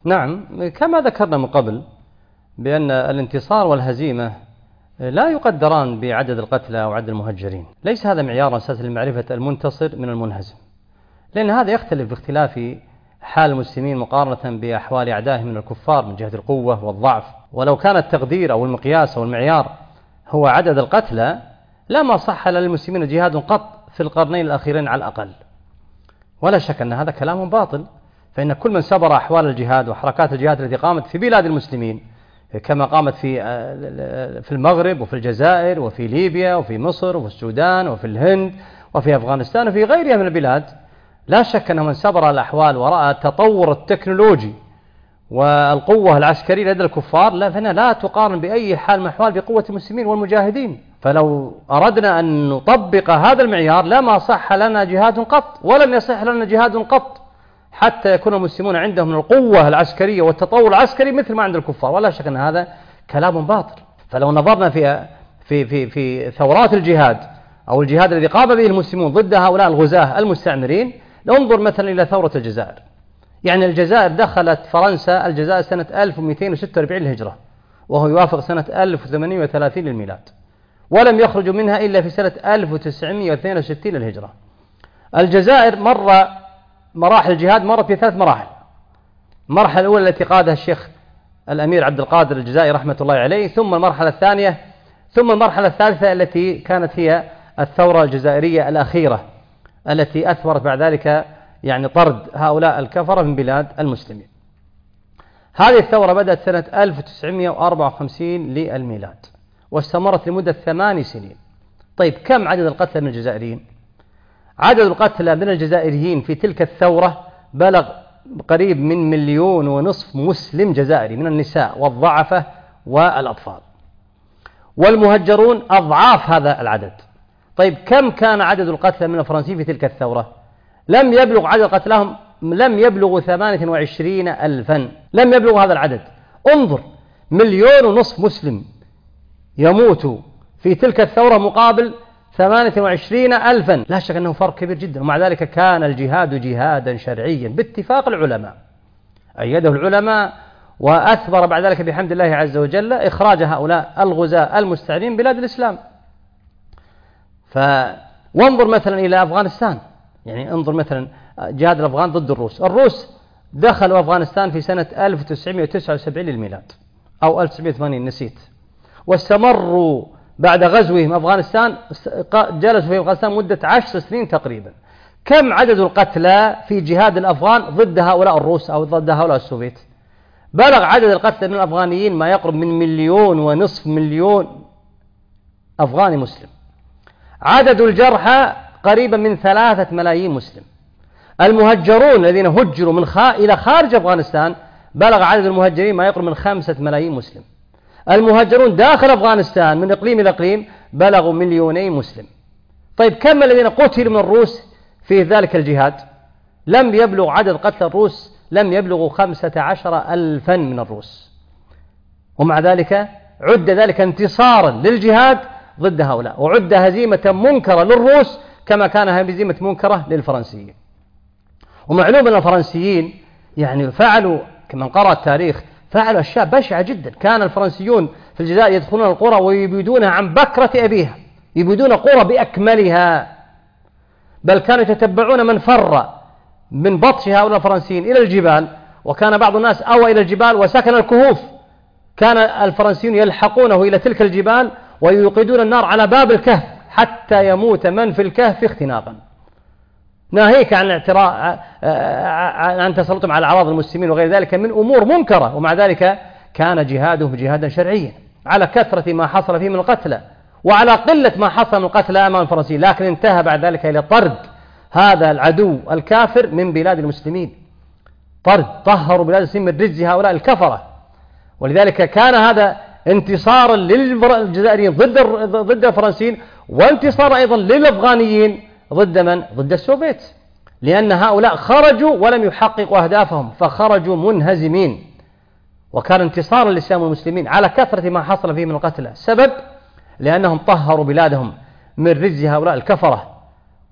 نعم، كما ذكرنا من قبل بأن الانتصار والهزيمة لا يقدران بعدد القتلى أو عدد المهجرين، ليس هذا معيار أساس لمعرفة المنتصر من المنهزم، لأن هذا يختلف باختلاف حال المسلمين مقارنة بأحوال أعدائهم من الكفار من جهة القوة والضعف. ولو كان التقدير أو المقياس أو المعيار هو عدد القتلى لما صح للمسلمين جهاد قط في القرنين الأخيرين على الأقل، ولا شك أن هذا كلام باطل، فإن كل من سبر أحوال الجهاد وحركات الجهاد التي قامت في بلاد المسلمين كما قامت في المغرب وفي الجزائر وفي ليبيا وفي مصر وفي السودان وفي الهند وفي أفغانستان وفي غيرها من البلاد، لا شك أنه من سبر الأحوال ورأى التطور التكنولوجي والقوة العسكرية لدى الكفار فإنها لا تقارن بأي حال من الأحوال بقوة المسلمين والمجاهدين. فلو أردنا أن نطبق هذا المعيار لما صح لنا جهاد قط، ولن يصح لنا جهاد قط حتى يكون المسلمون عندهم من القوة العسكرية والتطور العسكري مثل ما عند الكفار، ولا شك أن هذا كلام باطل. فلو نظرنا في ثورات الجهاد أو الجهاد الذي قام به المسلمون ضد هؤلاء الغزاة المستعمرين، ننظر مثلا إلى ثورة الجزائر. يعني الجزائر دخلت فرنسا الجزائر سنة 1246 للهجرة، وهو يوافق سنة 1038 للميلاد، ولم يخرجوا منها إلا في سنة 1962 للهجرة. الجزائر مراحل الجهاد مرت بثلاث مراحل. المرحلة الأولى التي قادها الشيخ الأمير عبد القادر الجزائري رحمة الله عليه، ثم المرحلة الثانية، ثم المرحلة الثالثة التي كانت هي الثورة الجزائرية الأخيرة التي أثمرت بعد ذلك يعني طرد هؤلاء الكفرة من بلاد المسلمين. هذه الثورة بدأت سنة 1954 للميلاد واستمرت لمدة 8 سنين. طيب كم عدد القتلى من الجزائريين؟ عدد القتلى من الجزائريين في تلك الثورة بلغ قريب من 1.5 مليون مسلم جزائري من النساء والضعفة والأطفال، والمهجرون أضعاف هذا العدد. طيب كم كان عدد القتلى من الفرنسيين في تلك الثورة؟ لم يبلغ عدد قتلاهم 28,000، لم يبلغ هذا العدد. انظر، 1.5 مليون مسلم يموت في تلك الثورة مقابل 28,000، لا شك أنه فرق كبير جدا. ومع ذلك كان الجهاد جهادا شرعيا باتفاق العلماء، أيده العلماء، وأثمر بعد ذلك بحمد الله عز وجل إخراج هؤلاء الغزاة المستعمرين بلاد الإسلام. وانظر مثلا إلى أفغانستان، يعني انظر مثلا جهاد الأفغان ضد الروس دخلوا أفغانستان في سنة 1979 للميلاد أو 1980 نسيت، واستمروا بعد غزوهم أفغانستان، جلسوا في أفغانستان مدة 10 سنين تقريبا. كم عدد القتلى في جهاد الأفغان ضد هؤلاء الروس أو ضد هؤلاء السوفيت؟ بلغ عدد القتلى من الأفغانيين ما يقرب من 1.5 مليون أفغاني مسلم. عدد الجرحى قريبا من 3 ملايين مسلم. المهجرون الذين هجروا إلى خارج أفغانستان بلغ عدد المهجرين ما يقرب من 5 ملايين مسلم. المهجرون داخل أفغانستان من إقليم إلى إقليم بلغوا 2 مليون مسلم. طيب كم الذين قتلوا من الروس في ذلك الجهاد؟ لم يبلغ عدد قتل الروس، لم يبلغوا 15,000 من الروس، ومع ذلك عد ذلك انتصارا للجهاد ضد هؤلاء، وعد هزيمة منكرة للروس كما كان هزيمة منكرة للفرنسيين. ومعلوم أن الفرنسيين يعني فعلوا، كما قرأ التاريخ، فعلوا أشياء بشعة جدا. كان الفرنسيون في الجزائر يدخلون القرى ويبيدونها عن بكرة أبيها، يبيدون قرى بأكملها، بل كانوا يتتبعون من فر من بطش هؤلاء الفرنسيين إلى الجبال، وكان بعض الناس أوى إلى الجبال وسكن الكهوف. كان الفرنسيون يلحقونه إلى تلك الجبال ويوقدون النار على باب الكهف حتى يموت من في الكهف اختناقا، ناهيك عن تسلطهم على أعراض المسلمين وغير ذلك من أمور منكرة. ومع ذلك كان جهادهم جهادا شرعيا على كثرة ما حصل فيه من القتلى وعلى قلة ما حصل من القتلى أمام الفرنسيين، لكن انتهى بعد ذلك إلى طرد هذا العدو الكافر من بلاد المسلمين، طهروا بلاد المسلمين من رجز هؤلاء الكفرة. ولذلك كان هذا انتصارا للجزائريين ضد الفرنسيين، وانتصار أيضا للأفغانيين ضد من؟ ضد السوفيت، لأن هؤلاء خرجوا ولم يحققوا أهدافهم فخرجوا منهزمين. وكان انتصارا للإسلام والمسلمين على كثرة ما حصل فيه من القتلى. سبب؟ لأنهم طهروا بلادهم من رجز هؤلاء الكفرة،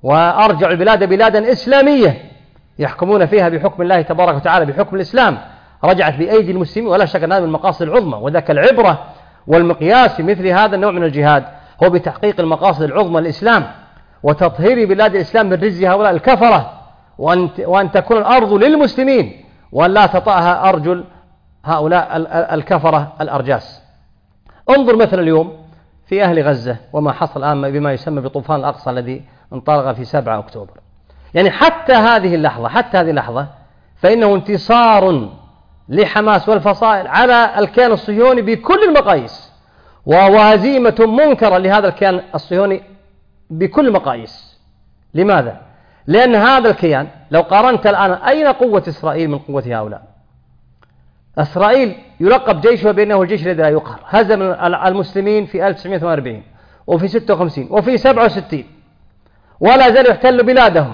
وأرجعوا البلاد بلادا إسلامية يحكمون فيها بحكم الله تبارك وتعالى، بحكم الإسلام. رجعت بأيدي المسلمين، ولا شك أن هذه المقاصد العظمى. وذاك العبرة والمقياس في مثل هذا النوع من الجهاد هو بتحقيق المقاصد العظمى للإسلام وتطهير بلاد الإسلام من رجز هؤلاء الكفرة، وأن تكون الأرض للمسلمين وأن لا تطأها أرجل هؤلاء الكفرة الأرجاس. انظر مثلا اليوم في أهل غزة وما حصل الآن بما يسمى بطوفان الأقصى الذي انطلق في 7 أكتوبر. يعني حتى هذه اللحظة فإنه انتصار لحماس والفصائل على الكيان الصهيوني بكل المقاييس، وهو هزيمة منكرة لهذا الكيان الصهيوني بكل المقاييس. لماذا؟ لأن هذا الكيان لو قارنت الآن أين قوة إسرائيل من قوة هؤلاء؟ إسرائيل يلقب جيشها بأنه الجيش الذي لا يقهر، هزم المسلمين في 1948 وفي 56 وفي 67، ولا زال يحتل بلادهم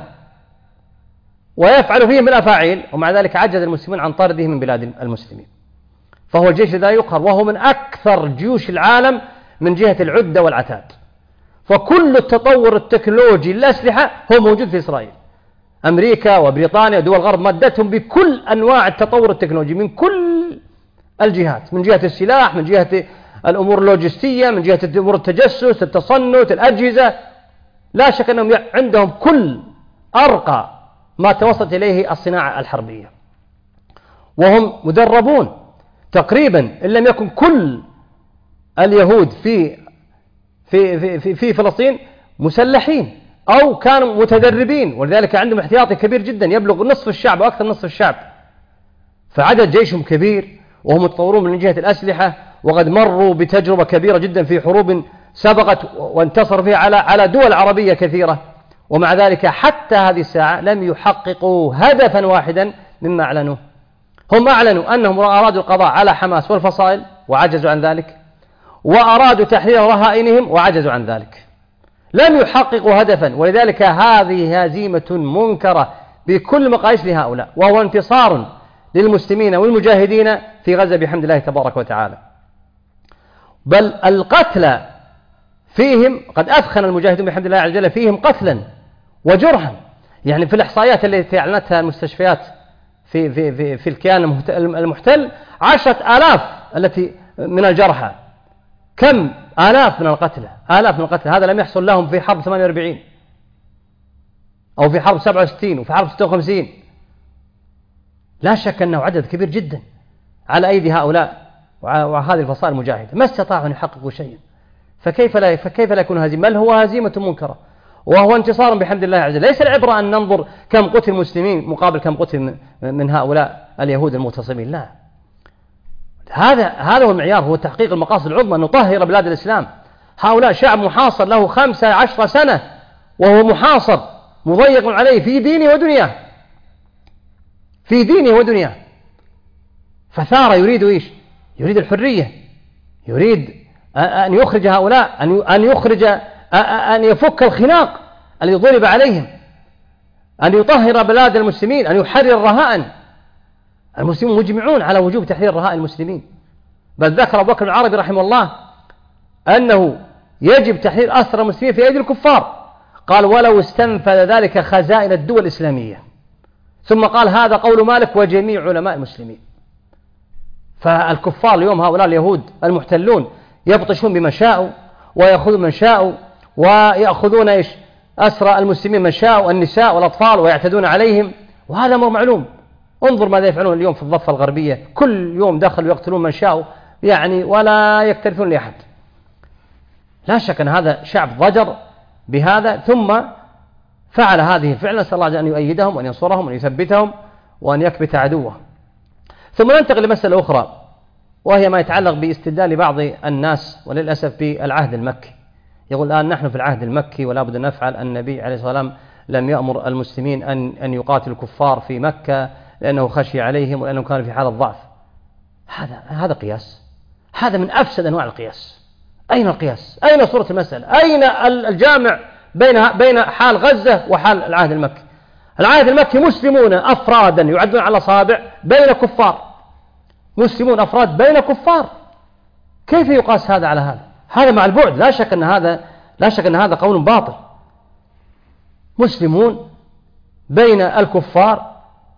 ويفعل فيهم الأفاعيل، ومع ذلك عجز المسلمين عن طرده من بلاد المسلمين. فهو الجيش الذي لا يقهر، وهو من أكثر جيوش العالم من جهة العدة والعتاد. فكل التطور التكنولوجي للأسلحة هو موجود في إسرائيل. أمريكا وبريطانيا ودول الغرب مدتهم بكل أنواع التطور التكنولوجي من كل الجهات، من جهة السلاح، من جهة الأمور اللوجستية، من جهة أمور التجسس، التصنت، الأجهزة. لا شك أنهم عندهم كل أرقى ما توصلت إليه الصناعة الحربية، وهم مدربون تقريبا إن لم يكن كل اليهود في فلسطين مسلحين أو كانوا متدربين، ولذلك عندهم احتياطي كبير جدا يبلغ نصف الشعب وأكثر نصف الشعب. فعدد جيشهم كبير وهم متطورون من جهة الأسلحة، وقد مروا بتجربة كبيرة جدا في حروب سبقت وانتصروا فيها على دول عربية كثيرة. ومع ذلك حتى هذه الساعة لم يحققوا هدفا واحدا مما أعلنوه. هم أعلنوا أنهم أرادوا القضاء على حماس والفصائل وعجزوا عن ذلك، وأرادوا تحرير رهائنهم وعجزوا عن ذلك، لم يحققوا هدفا. ولذلك هذه هزيمة منكرة بكل مقاييس لهؤلاء، وهو انتصار للمسلمين والمجاهدين في غزة بحمد الله تبارك وتعالى. بل القتلى فيهم قد أثخن المجاهدون بحمد الله عز وجل فيهم قتلا وجرحا. يعني في الإحصائيات التي أعلنتها المستشفيات في الكيان المحتل 10,000 التي من الجرحى، كم آلاف من القتلى، آلاف من القتلى. هذا لم يحصل لهم في حرب 48 أو في حرب 67 وفي حرب 56. لا شك أنه عدد كبير جدا على أيدي هؤلاء وهذه الفصائل المجاهدة، ما استطاعوا أن يحققوا شيئا. فكيف لا يكون هزيمة؟ بل هو هزيمة منكرة وهو انتصار بحمد الله عز وجل. ليس العبرة أن ننظر كم قتل المسلمين مقابل كم قتل من هؤلاء اليهود المغتصبين، لا. هذا هو المعيار، هو تحقيق المقاصد العظمى، أن نطهر بلاد الإسلام. هؤلاء شعب محاصر له 15 سنة وهو محاصر مضيق عليه في دينه ودنياه، في دينه ودنياه. فثار يريد إيش؟ يريد الحرية، يريد أن يخرج هؤلاء، أن يفك الخناق الذي ضرب عليهم، أن يطهر بلاد المسلمين، أن يحرر الرهائن. المسلمون مجمعون على وجوب تحرير رهائن المسلمين. بل ذكر أبو بكر العربي رحمه الله أنه يجب تحرير أسرى المسلمين في أيدي الكفار. قال: ولو استنفذ ذلك خزائن الدول الإسلامية. ثم قال: هذا قول مالك وجميع علماء المسلمين. فالكفار اليوم هؤلاء اليهود المحتلون يبطشون بما شاءوا ويأخذون من شاءوا، ويأخذون إيش؟ أسرى المسلمين من شاءوا، النساء والأطفال، ويعتدون عليهم، وهذا أمر معلوم. انظر ماذا يفعلون اليوم في الضفة الغربية، كل يوم دخلوا يقتلون من شاءوا، يعني ولا يكترثون لأحد. لا شك أن هذا شعب ضجر بهذا، ثم فعل هذه الفعل. نسأل الله أن يؤيدهم وأن ينصرهم وأن يثبتهم وأن يكبت عدوه. ثم ننتقل لمسألة أخرى، وهي ما يتعلق باستدلال بعض الناس وللأسف بالعهد المكي. يقول الآن نحن في العهد المكي ولا بد أن نفعل. النبي عليه الصلاة والسلام لم يأمر المسلمين أن يقاتلوا الكفار في مكة لأنه خشي عليهم ولأنه كان في حالة ضعف. هذا قياس، هذا من أفسد أنواع القياس. أين القياس؟ أين صورة المسألة؟ أين الجامع بين حال غزة وحال العهد المكي؟ العهد المكي مسلمون أفرادا يعدون على أصابع بين كفار، مسلمون أفراد بين كفار. كيف يقاس هذا على هذا؟ هذا مع البعد لا شك أن هذا قول باطل. مسلمون بين الكفار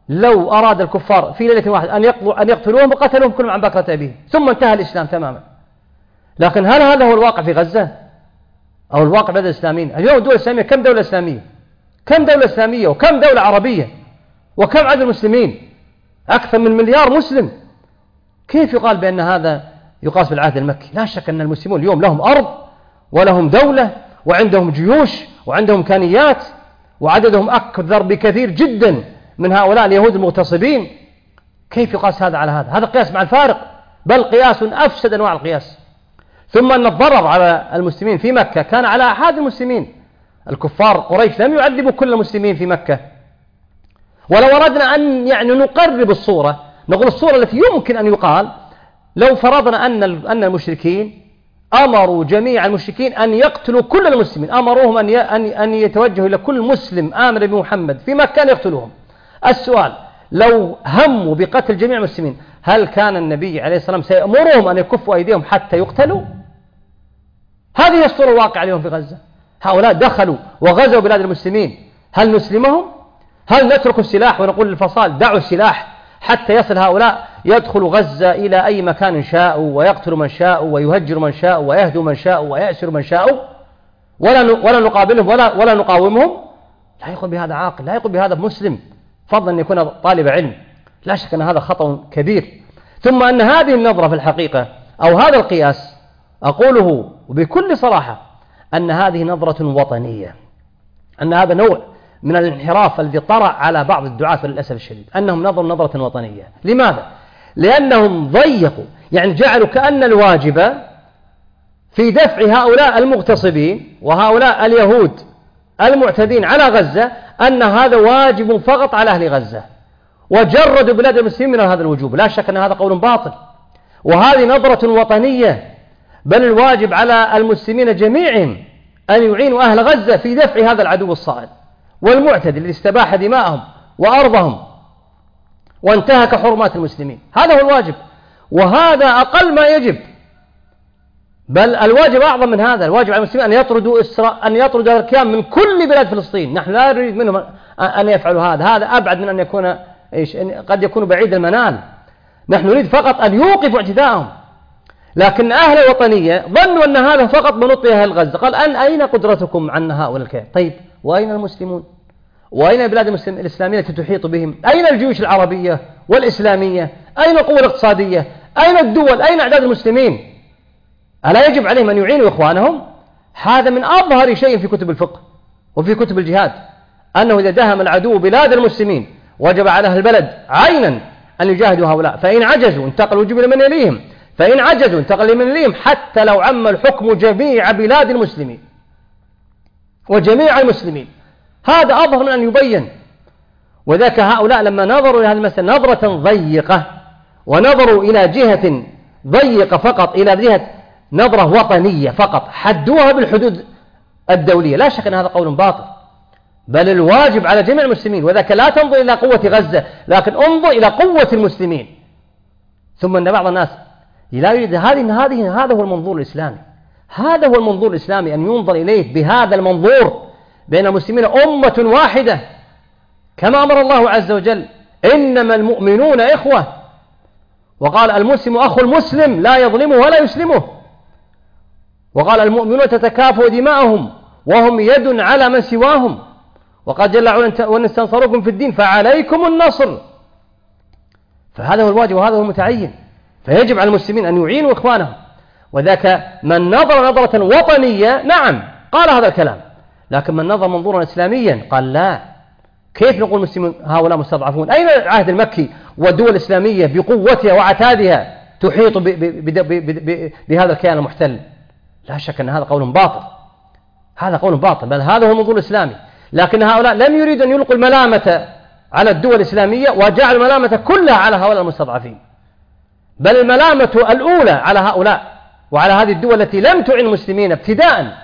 لو أراد الكفار في ليلة واحدة أن يقتلوهم وقتلوهم كلهم عن بكرة أبيهم ثم انتهى الإسلام تماما. لكن هل هذا هو الواقع في غزة أو الواقع بلاد الإسلاميين؟ اليوم الدول الإسلامية كم دولة إسلامية؟ كم دولة إسلامية وكم دولة عربية وكم عدد المسلمين؟ أكثر من مليار مسلم. كيف يقال بأن هذا يقاس بالعهد المكي؟ لا شك أن المسلمون اليوم لهم أرض ولهم دولة وعندهم جيوش وعندهم إمكانيات وعددهم أكثر بكثير جدا من هؤلاء اليهود المغتصبين. كيف يقاس هذا على هذا؟ هذا قياس مع الفارق، بل قياس أفسد أنواع القياس. ثم أن الضرر على المسلمين في مكة كان على أحد المسلمين. الكفار قريش لم يعذبوا كل المسلمين في مكة. ولو أردنا أن نقرب الصورة، نقول الصورة التي يمكن أن يقال لو فرضنا أن المشركين أمروا جميع المشركين أن يقتلوا كل المسلمين، أمروهم أن يتوجهوا إلى كل مسلم آمن بمحمد في مكة أن يقتلوهم. السؤال: لو هموا بقتل جميع المسلمين هل كان النبي عليه الصلاة والسلام سيأمرهم أن يكفوا أيديهم حتى يقتلوا؟ هذه الصورة الواقعة اليوم في غزة. هؤلاء دخلوا وغزوا بلاد المسلمين، هل نسلمهم؟ هل نترك السلاح ونقول للفصائل دعوا السلاح حتى يصل هؤلاء يدخلوا غزة إلى أي مكان شاءوا ويقتلوا من شاءوا ويهجروا من شاءوا ويهدوا من شاءوا ويأسروا من شاءوا ولا نقابلهم ولا نقاومهم؟ لا يقول بهذا عاقل، لا يقول بهذا مسلم، فضلا أن يكون طالب علم. لا شك أن هذا خطأ كبير. ثم أن هذه النظرة في الحقيقة أو هذا القياس أقوله بكل صراحة أن هذه نظرة وطنية، أن هذا نوع من الانحراف الذي طرأ على بعض الدعاة للأسف الشديد، أنهم نظروا نظرة وطنية. لماذا؟ لأنهم ضيقوا، يعني جعلوا كأن الواجب في دفع هؤلاء المغتصبين وهؤلاء اليهود المعتدين على غزة أن هذا واجب فقط على أهل غزة، وجردوا بلاد المسلمين من هذا الوجوب. لا شك أن هذا قول باطل، وهذه نظرة وطنية، بل الواجب على المسلمين جميعهم أن يعينوا أهل غزة في دفع هذا العدو الصائل والمعتدي الذي استباح دماءهم وأرضهم وانتهك حرمات المسلمين. هذا هو الواجب، وهذا أقل ما يجب، بل الواجب أعظم من هذا. الواجب على المسلمين أن يطردوا الكيان من كل بلاد فلسطين. نحن لا نريد منهم أن يفعلوا هذا أبعد من أن يكون قد يكون بعيد المنال. نحن نريد فقط أن يوقفوا اعتداءهم. لكن أهل الوطنية ظنوا أن هذا فقط منوط أهل غزة. قال أين قدرتكم عن هؤلاء الكيان؟ طيب وأين المسلمون؟ وأين البلاد الإسلامية التي تحيط بهم؟ أين الجيوش العربية والإسلامية؟ أين القوى الاقتصادية؟ أين الدول؟ أين أعداد المسلمين؟ ألا يجب عليهم أن يعينوا إخوانهم؟ هذا من أظهر شيء في كتب الفقه وفي كتب الجهاد، أنه إذا دهم العدو بلاد المسلمين وجب على أهل البلد عينا أن يجاهدوا هؤلاء، فإن عجزوا انتقل الوجوب لمن يليهم، فإن عجزوا انتقل لمن يليهم، حتى لو عم الحكم جميع بلاد المسلمين وجميع المسلمين. هذا أظهر من أن يبين. وذاك هؤلاء لما نظروا إلى هذه المسألة نظرة ضيقة ونظروا إلى جهة ضيقة فقط، إلى جهة نظرة وطنية فقط، حدوها بالحدود الدولية. لا شك أن هذا قول باطل، بل الواجب على جميع المسلمين. وذاك لا تنظر إلى قوة غزة، لكن انظر إلى قوة المسلمين. ثم أن بعض الناس لا يريد هذا هو المنظور الإسلامي. هذا هو المنظور الإسلامي، أن ينظر إليه بهذا المنظور، بين المسلمين أمة واحدة، كما أمر الله عز وجل: إنما المؤمنون إخوة. وقال: المسلم أخو المسلم لا يظلمه ولا يسلمه. وقال: المؤمنون تتكافأ دماءهم وهم يد على من سواهم. وقال جل وعلا: وإن استنصروكم في الدين فعليكم النصر. فهذا هو الواجب وهذا هو المتعين. فيجب على المسلمين أن يعينوا إخوانهم. وذاك من نظر نظرة وطنية نعم قال هذا الكلام، لكن من نظر منظورا إسلاميا قال لا. كيف نقول المسلمين هؤلاء مستضعفون؟ أين العهد المكي والدول الإسلامية بقوتها وعتادها تحيط بهذا الكيان المحتل؟ لا شك أن هذا قول باطل، هذا قول باطل، بل هذا هو المنظور الإسلامي. لكن هؤلاء لم يريدوا أن يلقوا الملامة على الدول الإسلامية وجعلوا الملامة كلها على هؤلاء المستضعفين، بل الملامة الأولى على هؤلاء وعلى هذه الدول التي لم تعن المسلمين ابتداء،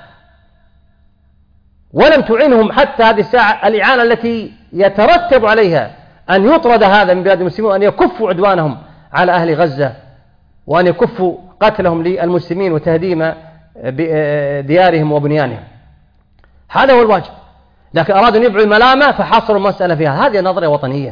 ولم تعنهم حتى هذه الساعة الإعانة التي يترتب عليها أن يطرد هذا من بلاد المسلمين، وأن يكفوا عدوانهم على أهل غزة، وأن يكفوا قتلهم للمسلمين وتهديم ديارهم وبنيانهم. هذا هو الواجب. لكن أرادوا أن يبعوا الملامة فحصروا المسألة فيها. هذه نظرة وطنية،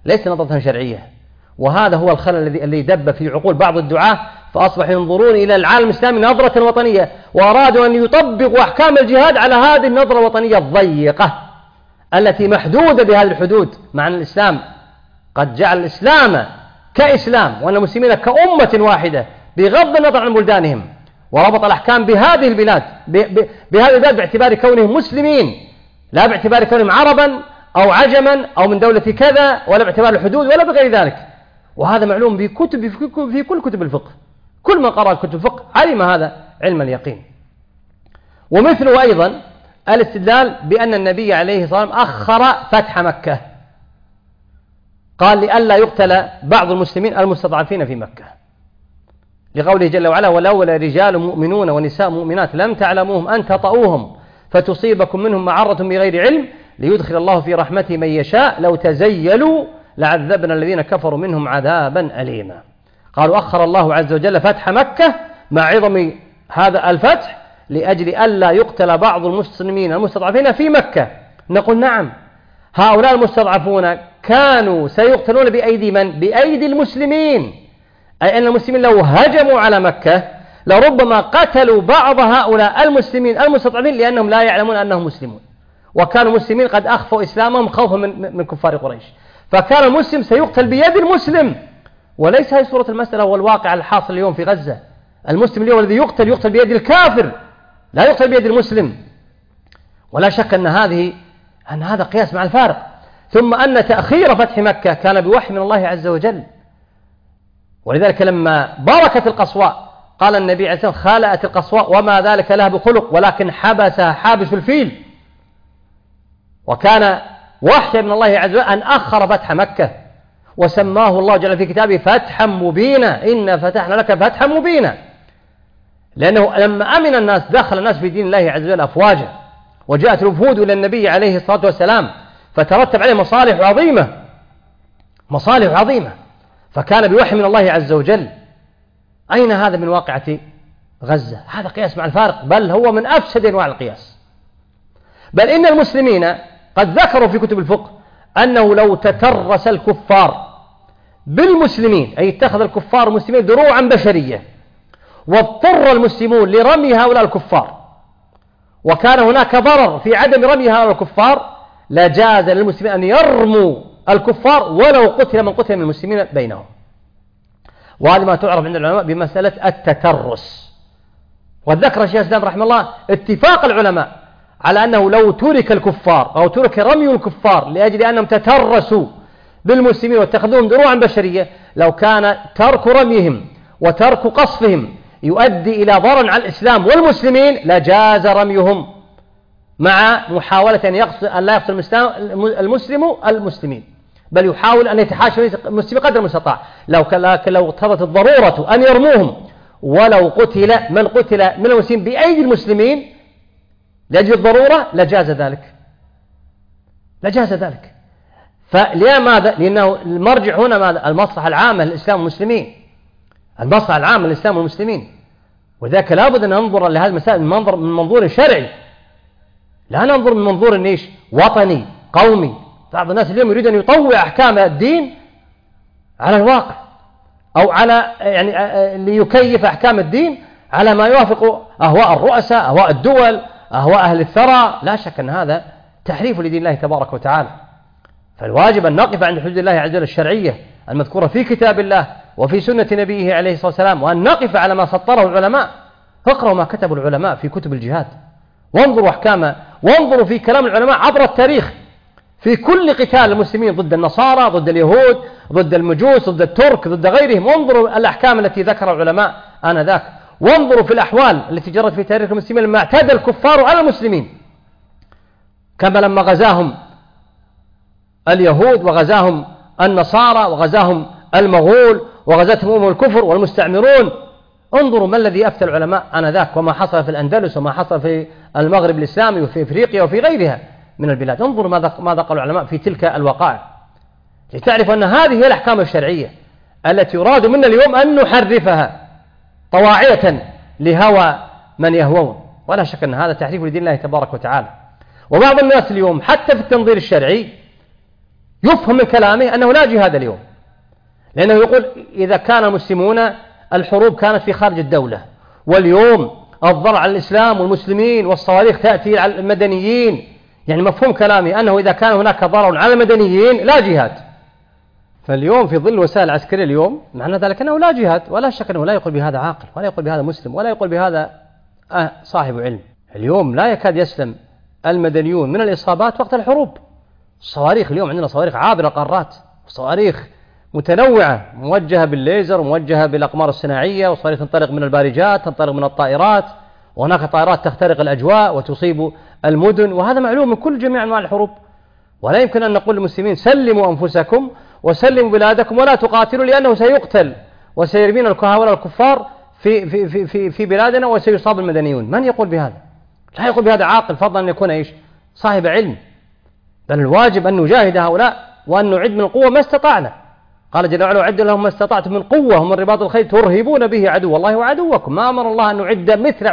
ليس نظرة شرعية. وهذا هو الخلل الذي دب في عقول بعض الدعاة، فأصبحوا ينظرون إلى العالم الإسلامي نظرة وطنية، وأرادوا أن يطبقوا أحكام الجهاد على هذه النظرة الوطنية الضيقة التي محدودة بهذه الحدود، مع أن الإسلام قد جعل الإسلام كإسلام وأن المسلمين كأمة واحدة بغض النظر عن بلدانهم، وربط الأحكام بهذه البلاد بهذه البلاد باعتبار كونهم مسلمين، لا باعتبار كونهم عربا أو عجما أو من دولة كذا، ولا باعتبار الحدود ولا بغير ذلك. وهذا معلوم في كل كتب الفقه، كل من قرأ كتب الفقه علم هذا علم اليقين. ومثله أيضا الاستدلال بأن النبي عليه الصلاة والسلام أخر فتح مكة، قال لئلا يقتل بعض المسلمين المستضعفين في مكة، لقوله جل وعلا ولولا رجال مؤمنون ونساء مؤمنات لم تعلموهم أن تطؤوهم فتصيبكم منهم معرة بغير علم ليدخل الله في رحمته من يشاء لو تزيلوا لعذبنا الذين كفروا منهم عذابا أليما. قالوا أخر الله عز وجل فتح مكة مع عظم هذا الفتح لأجل ألا يقتل بعض المسلمين المستضعفين في مكة. نقول نعم، هؤلاء المستضعفون كانوا سيقتلون بأيدي من؟ بأيدي المسلمين، أي أن المسلمين لو هجموا على مكة لربما قتلوا بعض هؤلاء المسلمين المستضعفين لأنهم لا يعلمون أنهم مسلمون، وكانوا مسلمين قد أخفوا إسلامهم خوفا من كفار قريش، فكان المسلم سيقتل بيد المسلم. وليس هذه صورة المسألة والواقع الحاصل اليوم في غزة. المسلم اليوم الذي يقتل بيد الكافر، لا يقتل بيد المسلم. ولا شك أن هذا قياس مع الفارق. ثم أن تأخير فتح مكة كان بوحي من الله عز وجل، ولذلك لما بركت القصواء قال النبي عليه الصلاة والسلام خلأت القصواء وما ذلك لها بخلق ولكن حبسها حابس الفيل. وكان وحي من الله عز وجل أن أخر فتح مكة، وسماه الله جل في كتابه فتحا مبينا، إنا فتحنا لك فتحا مبينا، لأنه لما أمن الناس دخل الناس في دين الله عز وجل أفواجا، وجاءت الوفود إلى النبي عليه الصلاة والسلام، فترتب عليه مصالح عظيمة، فكان بوحي من الله عز وجل. أين هذا من واقعة غزة؟ هذا قياس مع الفارق، بل هو من أفسد أنواع القياس. بل إن المسلمين قد ذكروا في كتب الفقه أنه لو تترس الكفار بالمسلمين، أي اتخذ الكفار المسلمين دروعا بشرية، واضطر المسلمون لرمي هؤلاء الكفار، وكان هناك ضرر في عدم رمي هؤلاء الكفار، لجاز للمسلمين أن يرموا الكفار ولو قتل من قتل من المسلمين بينهم. وهذا ما تعرف عند العلماء بمسألة التترس. وذكر الشيخ الإسلام رحمه الله اتفاق العلماء على أنه لو ترك الكفار أو ترك رمي الكفار لأجل أنهم تترسوا بالمسلمين واتخذوهم دروعا بشرية، لو كان ترك رميهم وترك قصفهم يؤدي إلى ضرر على الإسلام والمسلمين لجاز رميهم، مع محاولة أن لا يقتل المسلم المسلمين، بل يحاول أن يتحاشى المسلمين قدر المستطاع. لو اقتضت الضرورة أن يرموهم ولو قتل من قتل من المسلمين بأيدي المسلمين لأجل الضرورة لجاز ذلك. فلماذا؟ لأنه المرجع هنا ماذا؟ المصلحة العامة للإسلام والمسلمين، المصلحة العامة للإسلام والمسلمين. وذلك لابد أن ننظر لهذه المسائل من منظور شرعي، لا ننظر من منظور وطني قومي. بعض الناس اليوم يريد أن يطوع أحكام الدين على الواقع، أو على ليكيف أحكام الدين على ما يوافق أهواء الرؤساء، أهواء الدول، أهواء أهل الثرى. لا شك أن هذا تحريف لدين الله تبارك وتعالى. فالواجب أن نقف عند حدود الله عز وجل الشرعية المذكورة في كتاب الله وفي سنة نبيه عليه الصلاة والسلام، وأن نقف على ما سطره العلماء. اقرأوا ما كتب العلماء في كتب الجهاد، وانظروا أحكامه، وانظروا في كلام العلماء عبر التاريخ في كل قتال المسلمين ضد النصارى، ضد اليهود، ضد المجوس، ضد الترك، ضد غيرهم. وانظروا الأحكام التي ذكر العلماء آنذاك، وانظروا في الأحوال التي جرت في تاريخ المسلمين لما اعتدى الكفار على المسلمين، كما لما غزاهم اليهود وغزاهم النصارى وغزاهم المغول وغزتهم الكفر والمستعمرون. انظروا ما الذي أفتى العلماء آنذاك، وما حصل في الأندلس، وما حصل في المغرب الإسلامي وفي إفريقيا وفي غيرها من البلاد. انظروا ماذا قال العلماء في تلك الوقائع، لتعرف أن هذه هي الأحكام الشرعية التي يراد منا اليوم أن نحرفها طواعية لهوى من يهوون. ولا شك أن هذا تحريف لدين الله تبارك وتعالى. وبعض الناس اليوم حتى في التنظير الشرعي يفهم من كلامه أنه لا جهاد اليوم، لأنه يقول إذا كان المسلمون الحروب كانت في خارج الدولة، واليوم الضرر على الإسلام والمسلمين والصواريخ تأتي على المدنيين، يعني مفهوم كلامي أنه إذا كان هناك ضرر على المدنيين لا جهاد. فاليوم في ظل وسائل العسكرية اليوم معنى ذلك أنه لا جهاد، ولا شك أنه لا يقول بهذا عاقل، ولا يقول بهذا مسلم، ولا يقول بهذا صاحب علم. اليوم لا يكاد يسلم المدنيون من الإصابات وقت الحروب. الصواريخ اليوم عندنا صواريخ عابرة قارات، صواريخ متنوعة موجهة بالليزر وموجهة بالأقمار الصناعية، وصواريخ تنطلق من البارجات، تنطلق من الطائرات، وهناك طائرات تخترق الأجواء وتصيب المدن، وهذا معلوم من كل جميع أنواع الحروب. ولا يمكن أن نقول للمسلمين سلموا أنفسكم وسلموا بلادكم ولا تقاتلوا، لأنه سيقتل وسيرمين هؤلاء الكفار في بلادنا وسيصاب المدنيون. من يقول بهذا؟ لا يقول بهذا عاقل، فضلا أن يكون صاحب علم. بل الواجب أن نجاهد هؤلاء وأن نعد من القوة ما استطعنا. قال جل وعلا: وعد لهم ما استطعتم من قوة ومن رباط الخيل ترهبون به عدو الله وعدوكم. ما أمر الله أن نعد مثل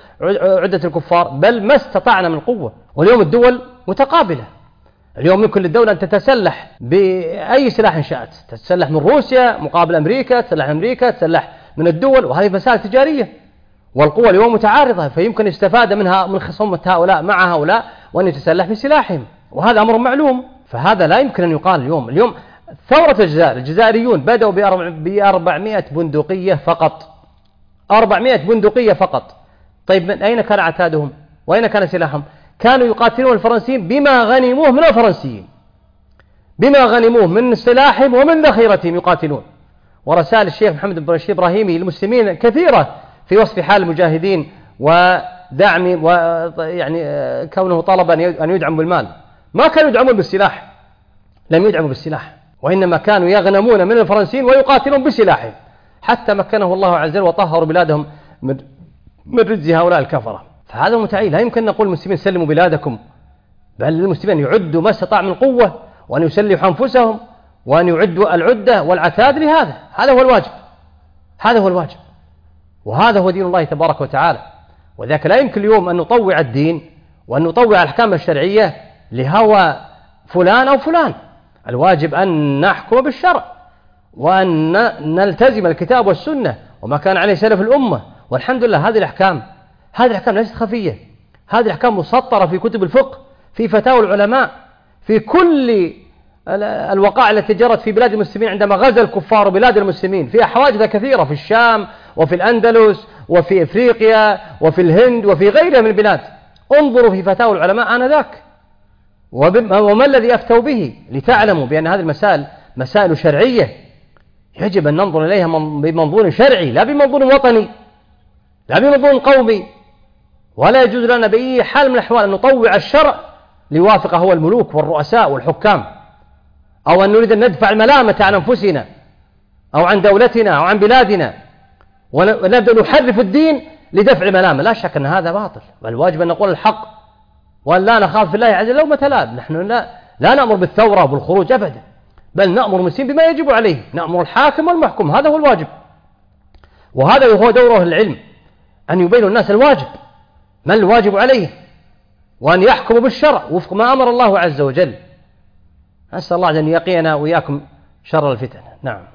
عدة الكفار، بل ما استطعنا من قوة. واليوم الدول متقابلة، اليوم يمكن للدولة أن تتسلح بأي سلاح شاءت، تتسلح من روسيا مقابل أمريكا، تتسلح من أمريكا، تتسلح من الدول، وهذه مسائل تجارية، والقوة اليوم متعارضة، فيمكن الاستفادة منها من خصومة هؤلاء مع هؤلاء وأن يتسلح بسلاحهم، وهذا أمر معلوم. فهذا لا يمكن أن يقال اليوم ثورة الجزائر، الجزائريون بدأوا ب400 بندقية فقط، 400 بندقية فقط. طيب من أين كان عتادهم؟ وأين كان سلاحهم؟ كانوا يقاتلون الفرنسيين بما غنموه من الفرنسيين، بما غنموه من سلاحهم ومن ذخيرتهم يقاتلون. ورسائل الشيخ محمد بن رشيد إبراهيمي للمسلمين كثيرة في وصف حال المجاهدين ودعم، ويعني كونه طلب أن يدعم بالمال. ما كانوا يدعمون بالسلاح، لم يدعموا بالسلاح، وإنما كانوا يغنمون من الفرنسيين ويقاتلون بسلاحهم، حتى مكنه الله عز وجل وطهروا بلادهم من رجز هؤلاء الكفرة. فهذا متعيل. لا يمكن أن نقول المسلمين سلموا بلادكم، بل المسلمين يعدوا ما استطاع من قوة، وأن يسلحوا أنفسهم، وأن يعدوا العدة والعتاد لهذا. هذا هو الواجب، هذا هو الواجب، وهذا هو دين الله تبارك وتعالى. وذاك لا يمكن اليوم أن نطوع الدين وأن نطوع الأحكام الشرعية لهوى فلان أو فلان. الواجب أن نحكم بالشرع، وأن نلتزم الكتاب والسنة وما كان عليه سلف الأمة. والحمد لله هذه الأحكام ليست خفية، هذه الأحكام مسطرة في كتب الفقه، في فتاوى العلماء، في كل الوقائع التي جرت في بلاد المسلمين عندما غزا الكفار بلاد المسلمين، في حواجز كثيرة في الشام وفي الأندلس وفي إفريقيا وفي الهند وفي غيرها من البلاد. انظروا في فتاوى العلماء آنذاك وما الذي أفتوا به، لتعلموا بأن هذه المسائل مسائل شرعية يجب أن ننظر إليها بمنظور شرعي، لا بمنظور وطني، لا بمنظور قومي. ولا يجوز لنا بأي حال من الأحوال أن نطوع الشرع ليوافق هو الملوك والرؤساء والحكام، أو أن نريد أن ندفع الملامة عن أنفسنا أو عن دولتنا أو عن بلادنا، ونبدأ نحرف الدين لدفع الملامة. لا شك أن هذا باطل، والواجب أن نقول الحق وأن لا نخاف في الله عز وجل لومة لائم. نحن لا نأمر بالثورة وبالخروج أبدا، بل نأمر المسلمين بما يجب عليه، نأمر الحاكم والمحكوم، هذا هو الواجب. وهذا هو دوره العلم، أن يبين الناس الواجب، ما الواجب عليه، وأن يحكموا بالشرع وفق ما أمر الله عز وجل. أسأل الله أن يقينا وإياكم شر الفتن. نعم.